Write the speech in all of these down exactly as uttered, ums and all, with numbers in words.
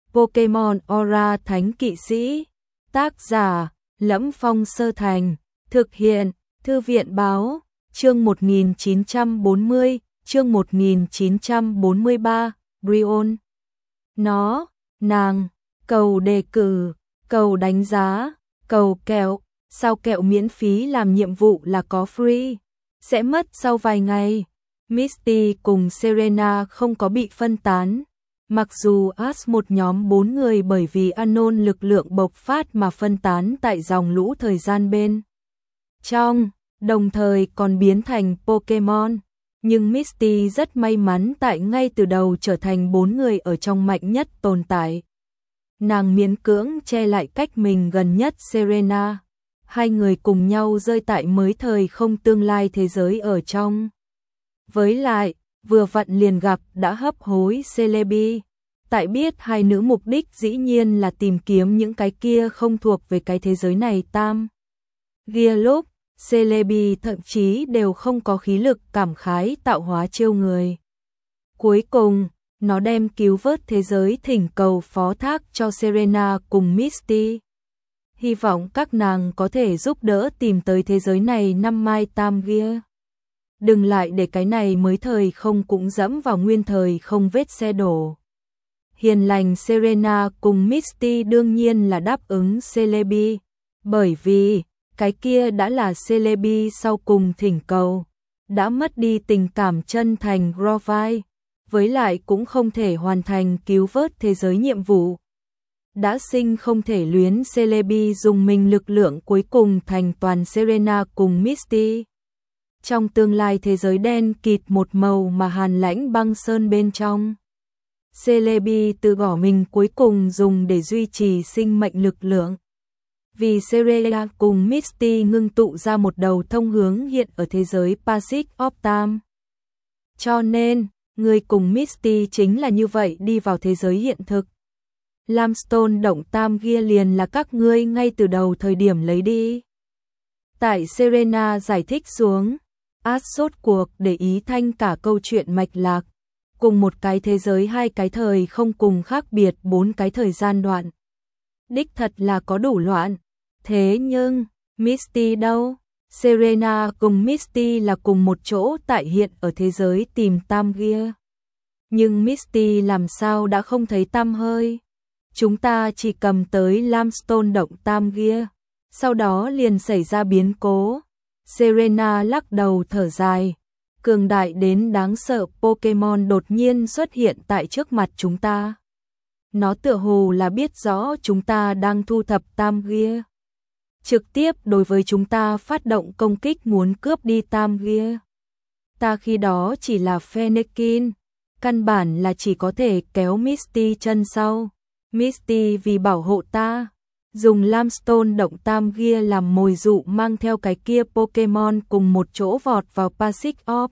Pokemon Aura Thánh Kỵ Sĩ. Tác giả: Lẫm Phong Sơ Thành. Thực hiện: Thư viện báo. Chương một nghìn chín trăm bốn mươi, chương một nghìn chín trăm bốn mươi ba, Brion. Nó, nàng, cầu đề cử, cầu đánh giá, cầu kẹo, sao kẹo miễn phí làm nhiệm vụ là có free, sẽ mất sau vài ngày. Misty cùng Serena không có bị phân tán. Mặc dù Ash một nhóm bốn người bởi vì Anon lực lượng bộc phát mà phân tán tại dòng lũ thời gian bên trong, đồng thời còn biến thành Pokemon, nhưng Misty rất may mắn tại ngay từ đầu trở thành bốn người ở trong mạnh nhất tồn tại. Nàng miễn cưỡng che lại cách mình gần nhất Serena. Hai người cùng nhau rơi tại mới thời không tương lai thế giới ở trong. Với lại, vừa vặn liền gặp đã hấp hối Celebi. Tại biết hai nữ mục đích dĩ nhiên là tìm kiếm những cái kia không thuộc về cái thế giới này tam. Gia lúc, Celebi thậm chí đều không có khí lực cảm khái tạo hóa chiêu người. Cuối cùng, nó đem cứu vớt thế giới thỉnh cầu phó thác cho Serena cùng Misty. Hy vọng các nàng có thể giúp đỡ tìm tới thế giới này năm mai tam gia. Đừng lại để cái này mới thời không cũng dẫm vào nguyên thời không vết xe đổ. Hiền lành Serena cùng Misty đương nhiên là đáp ứng Celebi, bởi vì cái kia đã là Celebi sau cùng thỉnh cầu, đã mất đi tình cảm chân thành Grovile, với lại cũng không thể hoàn thành cứu vớt thế giới nhiệm vụ. Đã sinh không thể luyến Celebi dùng mình lực lượng cuối cùng thành toàn Serena cùng Misty. Trong tương lai thế giới đen kịt một màu mà hàn lãnh băng sơn bên trong, Celebi tự bỏ mình cuối cùng dùng để duy trì sinh mệnh lực lượng. Vì Serena cùng Misty ngưng tụ ra một đầu thông hướng hiện ở thế giới Passage of Time. Cho nên, người cùng Misty chính là như vậy đi vào thế giới hiện thực. Limestone động tam gia liền là các ngươi ngay từ đầu thời điểm lấy đi. Tại Serena giải thích xuống, Ash sốt cuộc để ý thanh cả câu chuyện mạch lạc, cùng một cái thế giới hai cái thời không cùng khác biệt bốn cái thời gian đoạn. Đích thật là có đủ loạn. Thế nhưng, Misty đâu? Serena cùng Misty là cùng một chỗ tại hiện ở thế giới tìm tam gia. Nhưng Misty làm sao đã không thấy tăm hơi? Chúng ta chỉ cầm tới Limestone động tam gia, sau đó liền xảy ra biến cố. Serena lắc đầu thở dài. Cường đại đến đáng sợ Pokemon đột nhiên xuất hiện tại trước mặt chúng ta. Nó tựa hồ là biết rõ chúng ta đang thu thập tam gia, trực tiếp đối với chúng ta phát động công kích muốn cướp đi tam gia. Ta khi đó chỉ là Fennekin, căn bản là chỉ có thể kéo Misty chân sau. Misty vì bảo hộ ta, dùng Limestone động tam gia làm mồi dụ mang theo cái kia Pokemon cùng một chỗ vọt vào Passage of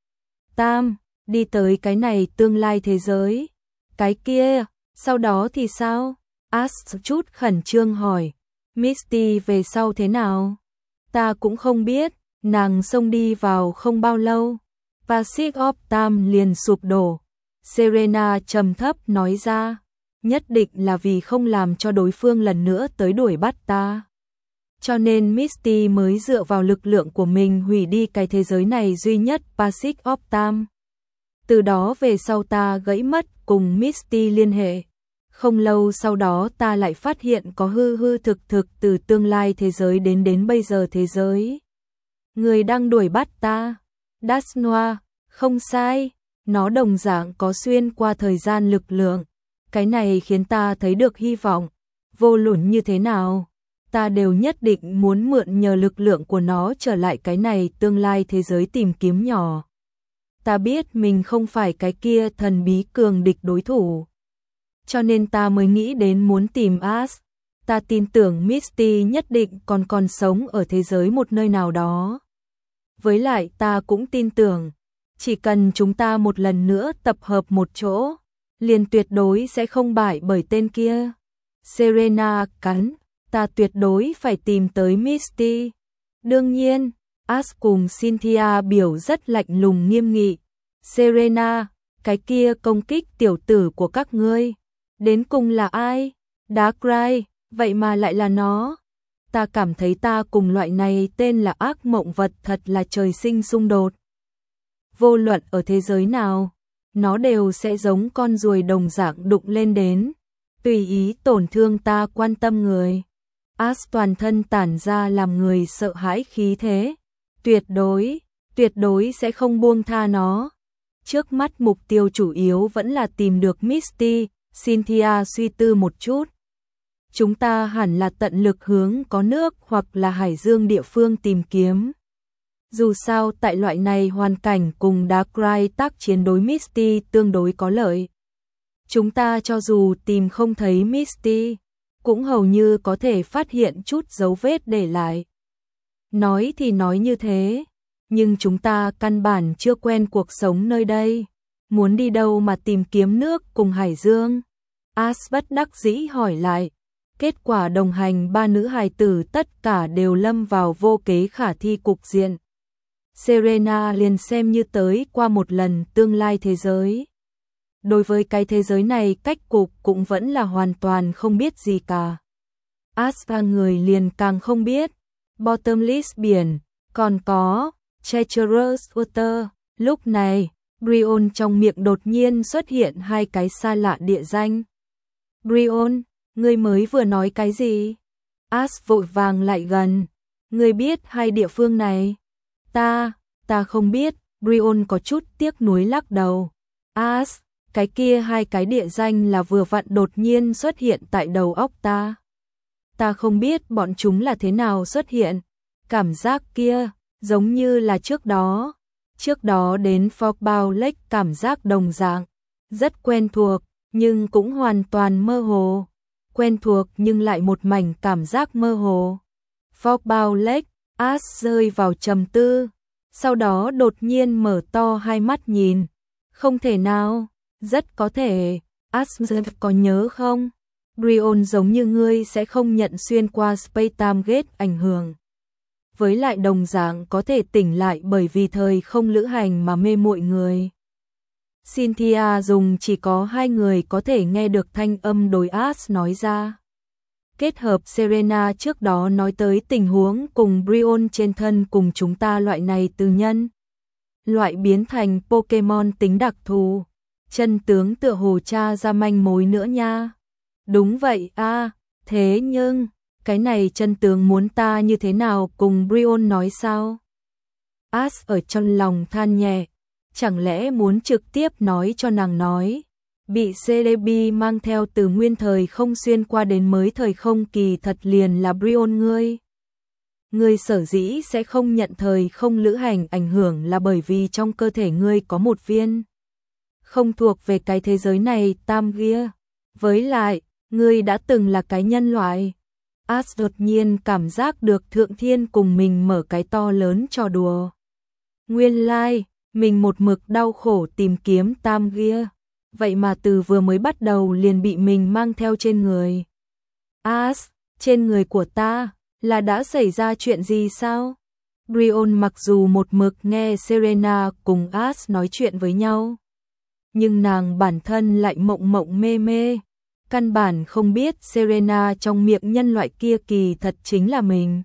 Time, đi tới cái này tương lai thế giới. Cái kia, sau đó thì sao? Ash chút khẩn trương hỏi. Misty về sau thế nào? Ta cũng không biết, nàng xông đi vào không bao lâu, Passage of Time liền sụp đổ. Serena trầm thấp nói ra, nhất định là vì không làm cho đối phương lần nữa tới đuổi bắt ta. Cho nên Misty mới dựa vào lực lượng của mình hủy đi cái thế giới này duy nhất Passage of Time. Từ đó về sau ta gãy mất cùng Misty liên hệ. Không lâu sau đó ta lại phát hiện có hư hư thực thực từ tương lai thế giới đến đến bây giờ thế giới. Người đang đuổi bắt ta. Dusknoir, không sai, nó đồng dạng có xuyên qua thời gian lực lượng. Cái này khiến ta thấy được hy vọng. Vô luận như thế nào, ta đều nhất định muốn mượn nhờ lực lượng của nó trở lại cái này tương lai thế giới tìm kiếm nhỏ. Ta biết mình không phải cái kia thần bí cường địch đối thủ, cho nên ta mới nghĩ đến muốn tìm Ash. Ta tin tưởng Misty nhất định còn còn sống ở thế giới một nơi nào đó. Với lại ta cũng tin tưởng, chỉ cần chúng ta một lần nữa tập hợp một chỗ, liền tuyệt đối sẽ không bại bởi tên kia. Serena cắn, ta tuyệt đối phải tìm tới Misty. Đương nhiên, Ash cùng Cynthia biểu rất lạnh lùng nghiêm nghị. Serena, cái kia công kích tiểu tử của các ngươi, Đến cùng là ai? Darkrai, vậy mà lại là nó. Ta cảm thấy ta cùng loại này tên là ác mộng vật thật là trời sinh xung đột. Vô luận ở thế giới nào, nó đều sẽ giống con ruồi đồng dạng đụng lên đến, tùy ý tổn thương ta quan tâm người. Ash toàn thân tản ra làm người sợ hãi khí thế, tuyệt đối, tuyệt đối sẽ không buông tha nó. Trước mắt mục tiêu chủ yếu vẫn là tìm được Misty. Cynthia suy tư một chút. Chúng ta hẳn là tận lực hướng có nước hoặc là hải dương địa phương tìm kiếm. Dù sao tại loại này hoàn cảnh cùng Darkrai tác chiến đối Misty tương đối có lợi. Chúng ta cho dù tìm không thấy Misty, cũng hầu như có thể phát hiện chút dấu vết để lại. Nói thì nói như thế, nhưng chúng ta căn bản chưa quen cuộc sống nơi đây. Muốn đi đâu mà tìm kiếm nước cùng hải dương? Ash bất đắc dĩ hỏi lại. Kết quả đồng hành ba nữ hài tử tất cả đều lâm vào vô kế khả thi cục diện. Serena liền xem như tới qua một lần tương lai thế giới. Đối với cái thế giới này cách cục cũng vẫn là hoàn toàn không biết gì cả. Ash ba người liền càng không biết. Bottomless biển, còn có Treacherous Water. Lúc này, Brion trong miệng đột nhiên xuất hiện hai cái xa lạ địa danh. Brion, ngươi mới vừa nói cái gì? Ash vội vàng lại gần. Ngươi biết hai địa phương này? Ta, ta không biết. Brion có chút tiếc nuối lắc đầu. Ash, cái kia hai cái địa danh là vừa vặn đột nhiên xuất hiện tại đầu óc ta. Ta không biết bọn chúng là thế nào xuất hiện. Cảm giác kia, giống như là trước đó. Trước đó đến Fogbough Lake cảm giác đồng dạng. Rất quen thuộc, nhưng cũng hoàn toàn mơ hồ. Quen thuộc nhưng lại một mảnh cảm giác mơ hồ. Fogbough Lake, Ash rơi vào trầm tư. Sau đó đột nhiên mở to hai mắt nhìn. Không thể nào, rất có thể. Ash có nhớ không? Brion giống như ngươi sẽ không nhận xuyên qua Space-Time Gate ảnh hưởng. Với lại đồng dạng có thể tỉnh lại bởi vì thời không lữ hành mà mê muội người. Cynthia dùng chỉ có hai người có thể nghe được thanh âm đối Ash nói ra. Kết hợp Serena trước đó nói tới tình huống cùng Brion trên thân cùng chúng ta loại này từ nhân. Loại biến thành Pokemon tính đặc thù. Chân tướng tựa hồ tra ra manh mối nữa nha. Đúng vậy a, à, thế nhưng, cái này chân tướng muốn ta như thế nào cùng Brion nói sao? Ash ở trong lòng than nhẹ. Chẳng lẽ muốn trực tiếp nói cho nàng nói, bị Celebi mang theo từ nguyên thời không xuyên qua đến mới thời không kỳ thật liền là Brion ngươi. Ngươi sở dĩ sẽ không nhận thời không lữ hành ảnh hưởng là bởi vì trong cơ thể ngươi có một viên không thuộc về cái thế giới này tam gia. Với lại, ngươi đã từng là cái nhân loại. Ash đột nhiên cảm giác được Thượng Thiên cùng mình mở cái to lớn trò đùa. Nguyên lai, mình một mực đau khổ tìm kiếm tam gia, vậy mà từ vừa mới bắt đầu liền bị mình mang theo trên người. Ash, trên người của ta, là đã xảy ra chuyện gì sao? Brion mặc dù một mực nghe Serena cùng Ash nói chuyện với nhau, nhưng nàng bản thân lại mộng mộng mê mê, căn bản không biết Serena trong miệng nhân loại kia kỳ thật chính là mình.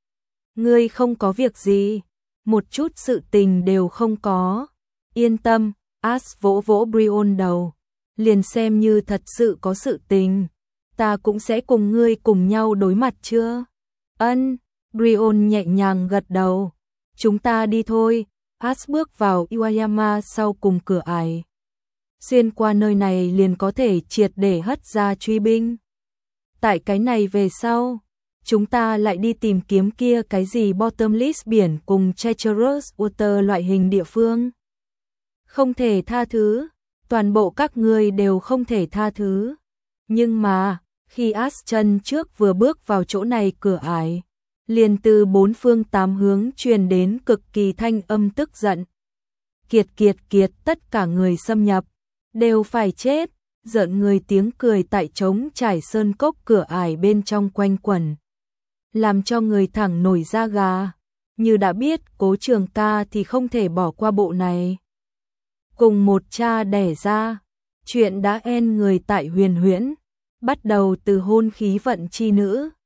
Ngươi không có việc gì, một chút sự tình đều không có. Yên tâm, Ash vỗ vỗ Brion đầu, liền xem như thật sự có sự tình, ta cũng sẽ cùng ngươi cùng nhau đối mặt chưa? Ân, Brion nhẹ nhàng gật đầu. Chúng ta đi thôi. Ash bước vào Iwayama sau cùng cửa ải. Xuyên qua nơi này liền có thể triệt để hất ra truy binh. Tại cái này về sau, chúng ta lại đi tìm kiếm kia cái gì Bottomless biển cùng Treacherous Water loại hình địa phương. Không thể tha thứ, toàn bộ các ngươi đều không thể tha thứ. Nhưng mà, khi Ash chân trước vừa bước vào chỗ này cửa ải, liền từ bốn phương tám hướng truyền đến cực kỳ thanh âm tức giận. Kiệt kiệt kiệt, tất cả người xâm nhập đều phải chết. Giận người tiếng cười tại trống trải sơn cốc cửa ải bên trong quanh quẩn, làm cho người thẳng nổi da gà. Như đã biết Cố Trường Ca thì không thể bỏ qua bộ này. Cùng một cha đẻ ra, Chuyện đã en người tại huyền huyễn, bắt đầu từ hôn khí vận chi nữ,